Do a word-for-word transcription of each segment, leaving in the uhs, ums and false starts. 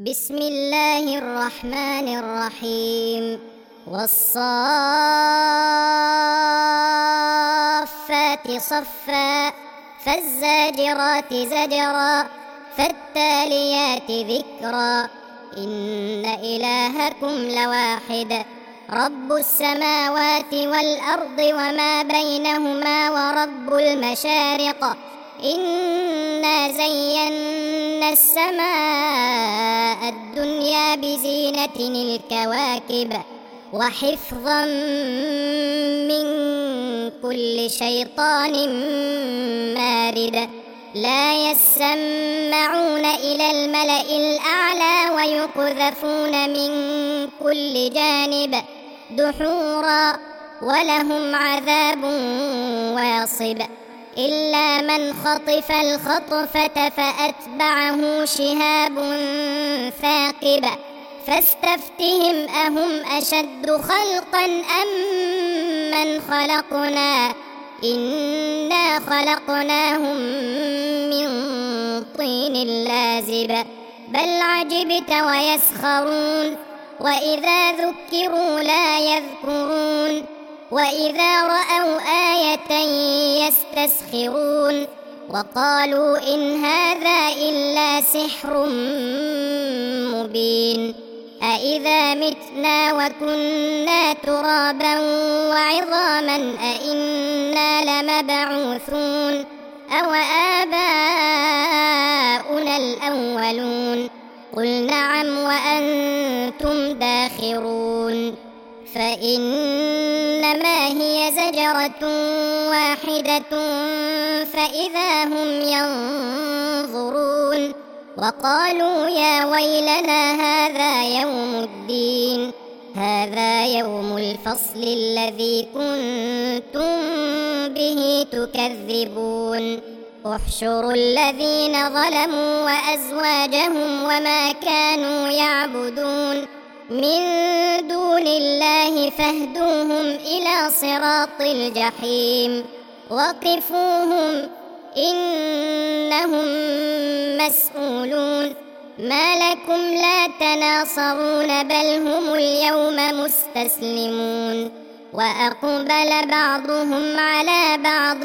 بسم الله الرحمن الرحيم. والصافات صفا فالزاجرات زجرا فالتاليات ذكرا إن إلهكم لواحد رب السماوات والأرض وما بينهما ورب المشارق إنا زينا السماء الدنيا بزينة الكواكب وحفظا من كل شيطان مارد لا يسمعون إلى الملأ الأعلى ويقذفون من كل جانب دحورا ولهم عذاب واصب إلا من خطف الخطفة فأتبعه شهاب ثاقب فاستفتهم أهم أشد خلقا أم من خلقنا إنا خلقناهم من طين لازب بل عجبت ويسخرون وإذا ذكروا لا يذكرون وإذا رأوا آية يستسخرون وقالوا إن هذا إلا سحر مبين أإذا متنا وكنا ترابا وعظاما أإنا لمبعوثون أو آباؤنا الأولون قل نعم وأنتم داخرون فإنما هي زجرة واحدة فإذا هم ينظرون وقالوا يا ويلنا هذا يوم الدين هذا يوم الفصل الذي كنتم به تكذبون احشروا الذين ظلموا وأزواجهم وما كانوا يعبدون من دون الله فاهدوهم إلى صراط الجحيم وقفوهم إنهم مسؤولون ما لكم لا تناصرون بل هم اليوم مستسلمون وأقبل بعضهم على بعض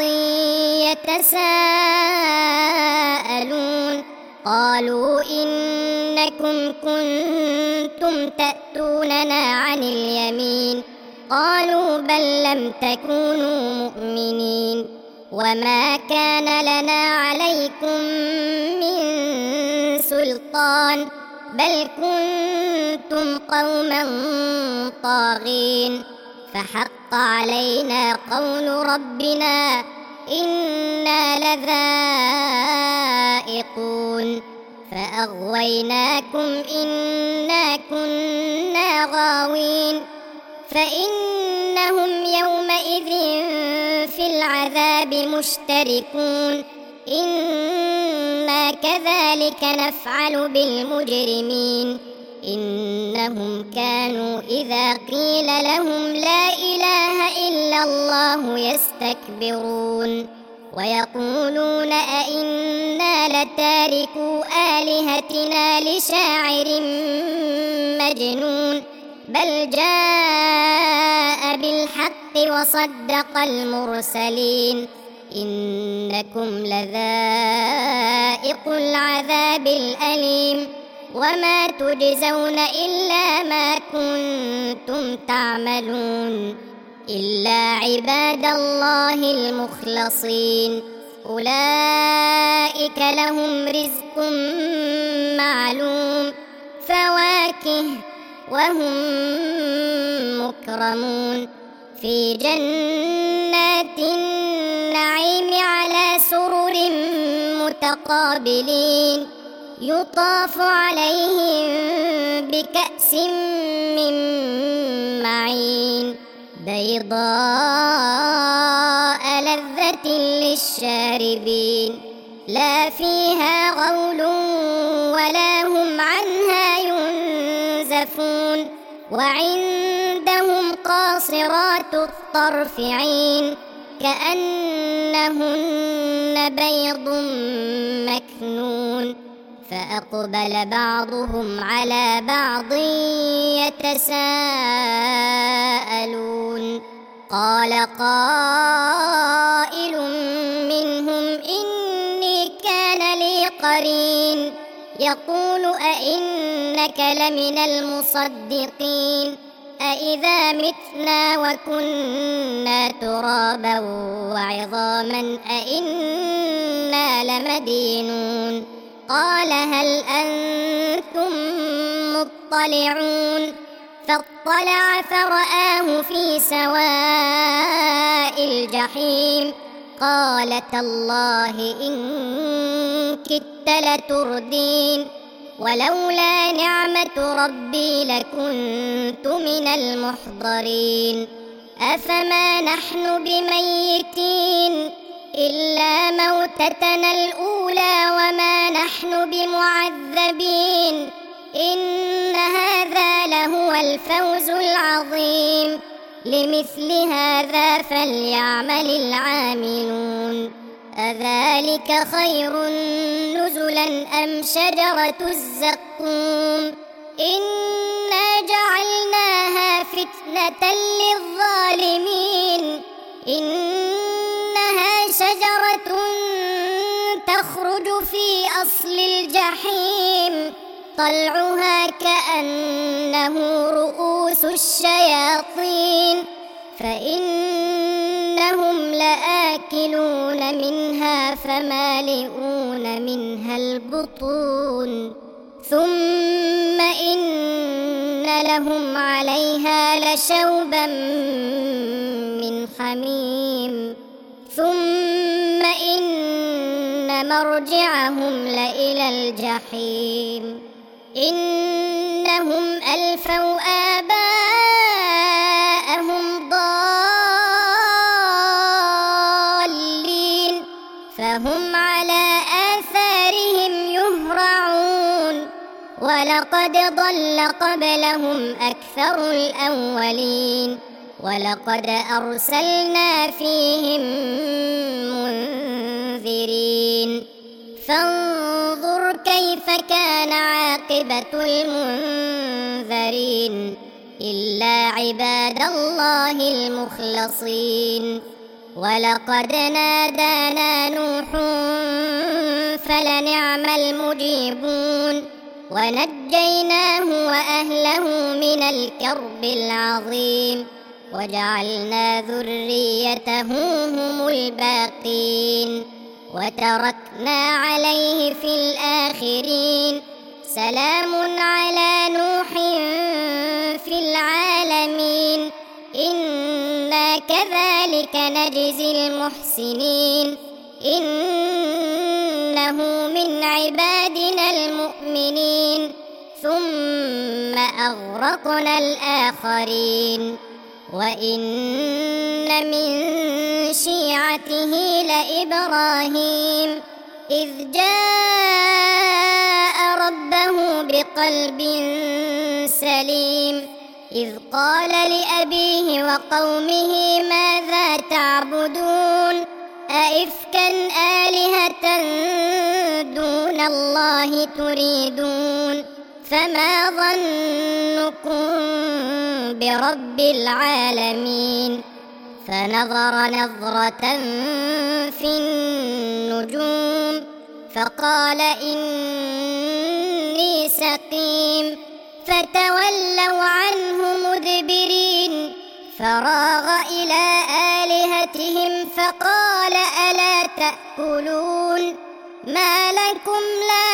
يتساءلون قالوا إنكم كنتم تأتوننا عن اليمين قالوا بل لم تكونوا مؤمنين وما كان لنا عليكم من سلطان بل كنتم قوما طاغين فحق علينا قول ربنا إنا لذائقون فأغويناكم إنا كنا غاوين فإنهم يومئذ في العذاب مشتركون إنا كذلك نفعل بالمجرمين إنهم كانوا إذا قيل لهم لا إله إلا الله يستكبرون ويقولون أئنا لتاركو آلهتنا لشاعر مجنون بل جاء بالحق وصدق المرسلين إنكم لذائق العذاب الأليم وما تجزون إلا ما كنتم تعملون إلا عباد الله المخلصين أولئك لهم رزق معلوم فواكه وهم مكرمون في جنات النعيم على سرر متقابلين يطاف عليهم بكأس من معين بيضاء لذة للشاربين لا فيها غول ولا هم عنها ينزفون وعندهم قاصرات الطرف عين كأنهن بيض مكنون فأقبل بعضهم على بعض يتساءلون قال قائل منهم إني كان لي قرين يقول أئنك لمن المصدقين أإذا متنا وكنا ترابا وعظاما أإنا لمدينون قال هل أنتم مطلعون فاطلع فرآه في سواء الجحيم قال تالله إن كدت لتردين ولولا نعمة ربي لكنت من المحضرين أفما نحن بميتين إلا موتتنا الأولى وما نحن بمعذبين إن هذا لهو الفوز العظيم لمثل هذا فليعمل العاملون أذلك خير نزلا أم شجرة الزقوم إنا جعلناها فتنة للظالمين إنها شجرة تخرج في أصل الجحيم طلعها كأنه رؤوس الشياطين فإنهم لآكلون منها فمالئون منها البطون ثم إن لهم عليها لشوبا من حميم ثم إن مرجعهم لإلى الجحيم إنهم ألفوا آباءهم ضالين فهم على آثارهم يهرعون ولقد ضل قبلهم أكثر الأولين ولقد أرسلنا فيهم منذرين فانظر كيف كان عاقبة المنذرين إلا عباد الله المخلصين ولقد نادانا نوح فلنعم المجيبون ونجيناه وأهله من الكرب العظيم وجعلنا ذريته هم الباقين وتركنا عليه في الآخرين سلام على نوح في العالمين إنا كذلك نجزي المحسنين إنه من عبادنا المؤمنين ثم أغرقنا الآخرين وإن من شيعته لإبراهيم إذ جاء ربه بقلب سليم إذ قال لأبيه وقومه ماذا تعبدون أئفكا آلهة دون الله تريدون فما ظنكم برب العالمين فنظر نظرة في النجوم فقال إني سقيم فتولوا عنه مدبرين فراغ إلى آلهتهم فقال ألا تأكلون ما لكم لا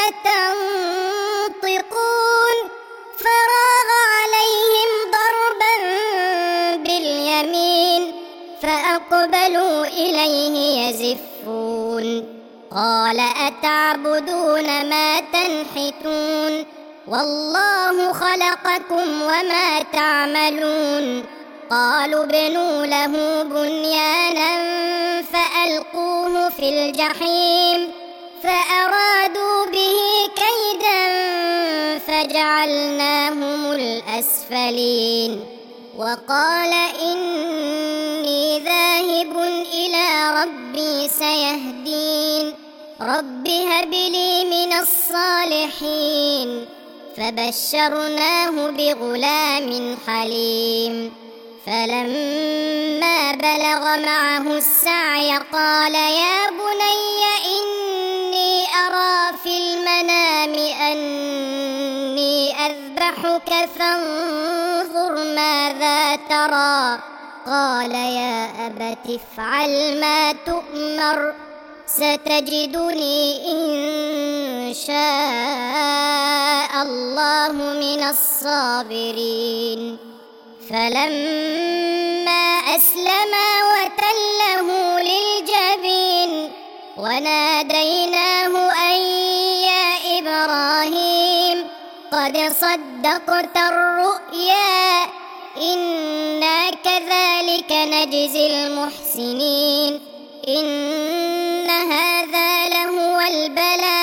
تنطقون فراغ عليهم ضربا باليمين فأقبلوا إليه يزفون قال أتعبدون ما تنحتون والله خلقكم وما تعملون قالوا ابنوا له بنيانا فألقوه في الجحيم فأرادوا به كيدا فجعلناهم الأسفلين وقال إني ذاهب إلى ربي سيهدين رب هب لي من الصالحين. فبشرناه بغلام حليم. فلما بلغ معه السعي قال يا بني إني أرى في المنام أني أذبحك فانظر ماذا ترى. قال يا أبت افعل ما تؤمر ستجدني إن شاء الله من الصابرين. فلما أسلما وتله للجبين وناديناه أن يا إبراهيم قد صدقت الرؤيا إنا كذلك نجزي المحسنين إن هذا لهو البلاء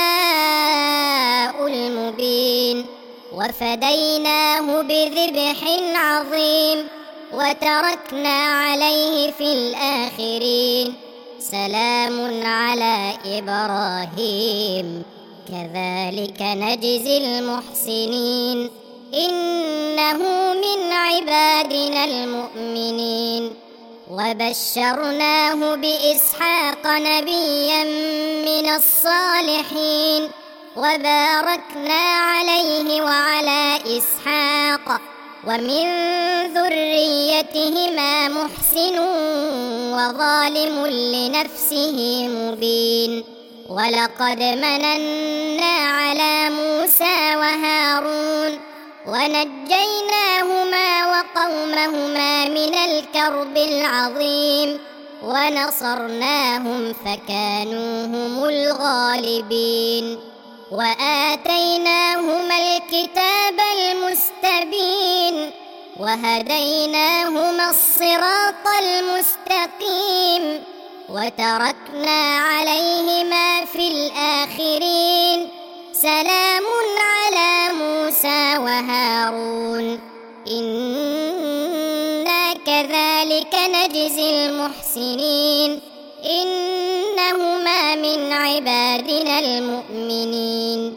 المبين. وفديناه بذبح عظيم وتركنا عليه في الآخرين. سلام على إبراهيم كذلك نجزي المحسنين إنه من عبادنا المؤمنين. وبشرناه بإسحاق نبيا من الصالحين وباركنا عليه وعلى إسحاق ومن ذريتهما محسن وظالم لنفسه مبين. ولقد مننا على موسى وهارون ونجيناهما وقومهما من الكرب العظيم ونصرناهم فكانوا هم الغالبين. وآتيناهما الكتاب المستبين وهديناهما الصراط المستقيم وتركنا عليهما في الآخرين. سلام على موسى وهارون إنا كذلك نجزي المحسنين إنهما من عبادنا المؤمنين.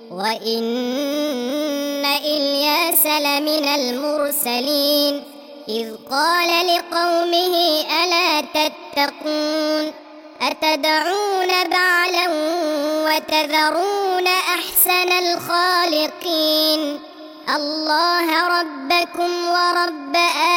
وإن إلياس لمن المرسلين إذ قال لقومه ألا تتقون أتدعون بعلا وتذرون أحسن الخالقين الله ربكم ورب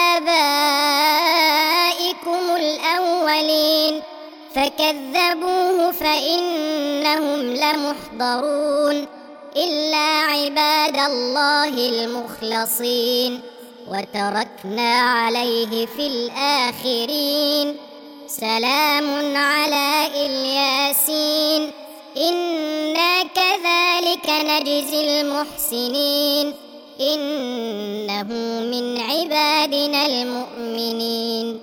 آبائكم الأولين. فكذبوه فإنهم لمحضرون إلا عباد الله المخلصين. وتركنا عليه في الآخرين. سلام على الياسين إنا كذلك نجزي المحسنين إنه من عبادنا المؤمنين.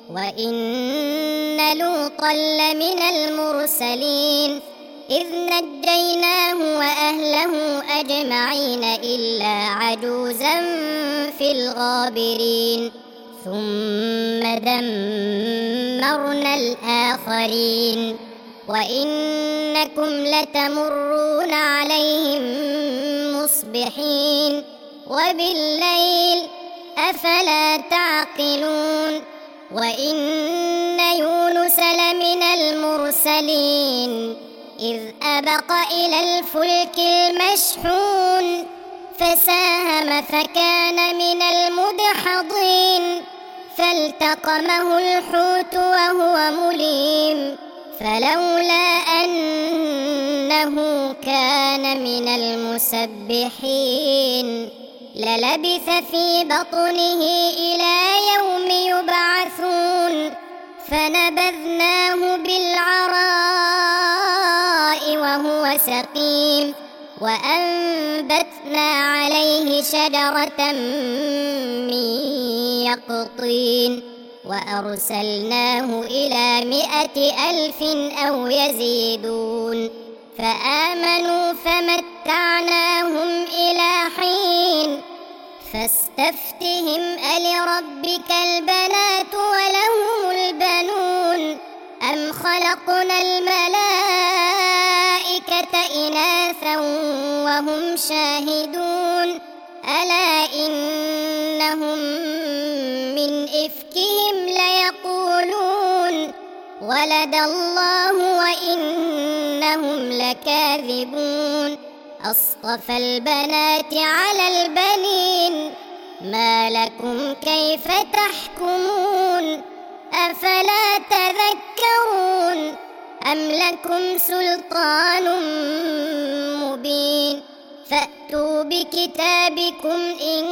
وإن لوطا لمن المرسلين إذ نجيناه وأهله أجمعين إلا عجوزا في الغابرين ثم دمرنا الآخرين. وإنكم لتمرون عليهم مصبحين وبالليل أفلا تعقلون. وإن يونس لمن المرسلين إذ أبق إلى الفلك المشحون فساهم فكان من المدحضين فالتقمه الحوت وهو مليم فلولا أنه كان من المسبحين للبث في بطنه إلى يوم يبعثون فنبذناه بالعراء وهو سقيم وأنبتنا عليه شجرة من يقطين وأرسلناه إلى مائة ألف أو يزيدون فآمنوا فمتعناهم إلى حين. فاستفتهم ألربك البنات ولهم البنون أم خلقنا الملائكة إناثا وهم شاهدون ألا إنهم من إفكهم ليقولون ولد الله وإنهم لكاذبون أصطفى البنات على البنين ما لكم كيف تحكمون أفلا تذكرون أم لكم سلطان مبين فأتوا بكتابكم إن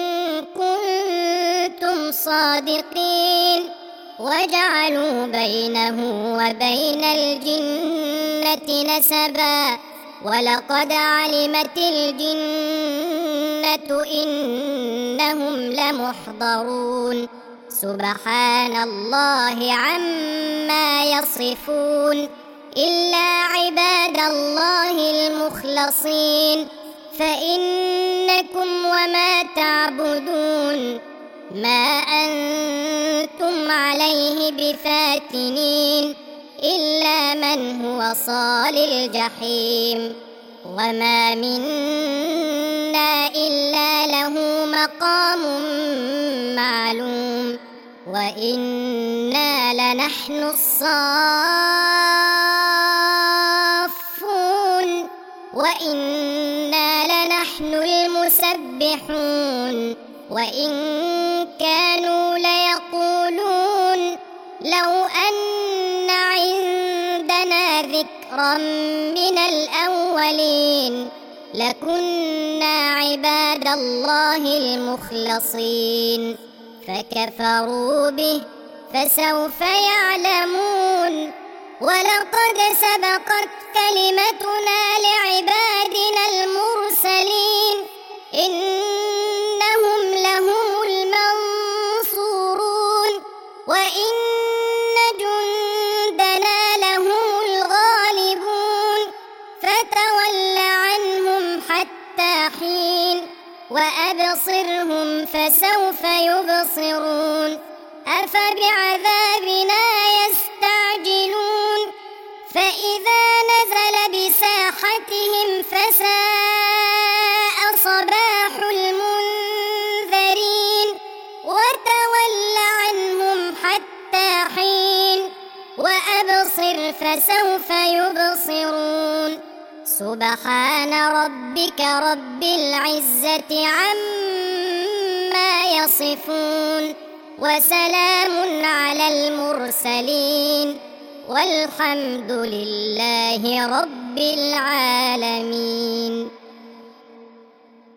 كنتم صادقين وجعلوا بينه وبين الجنة نسبا ولقد علمت الجنة إنهم لمحضرون سبحان الله عما يصفون إلا عباد الله المخلصين فإنكم وما تعبدون ما أنتم عليه بفاتنين إلا من هو صال الجحيم وما منا إلا له مقام معلوم وإنا لنحن الصافون وإنا لنحن المسبحون وإن كانوا ليقولون لو أن عندنا ذكرا من الأولين لكنا عباد الله المخلصين فكفروا به فسوف يعلمون ولقد سبقت كلمتنا لعبادنا المرسلين إنهم لهم المنصورون وإن جندنا لهم الغالبون فتول عنهم حتى حين وأبصرهم فسوف يبصرون أفبعذابنا يستعجلون فإذا نزل بساحتهم فساء صباح المنذرين وتول عنهم حتى حين وأبصر فسوف يبصرون سبحان ربك رب العزة عما يصفون وسلام على المرسلين والحمد لله رب العالمين.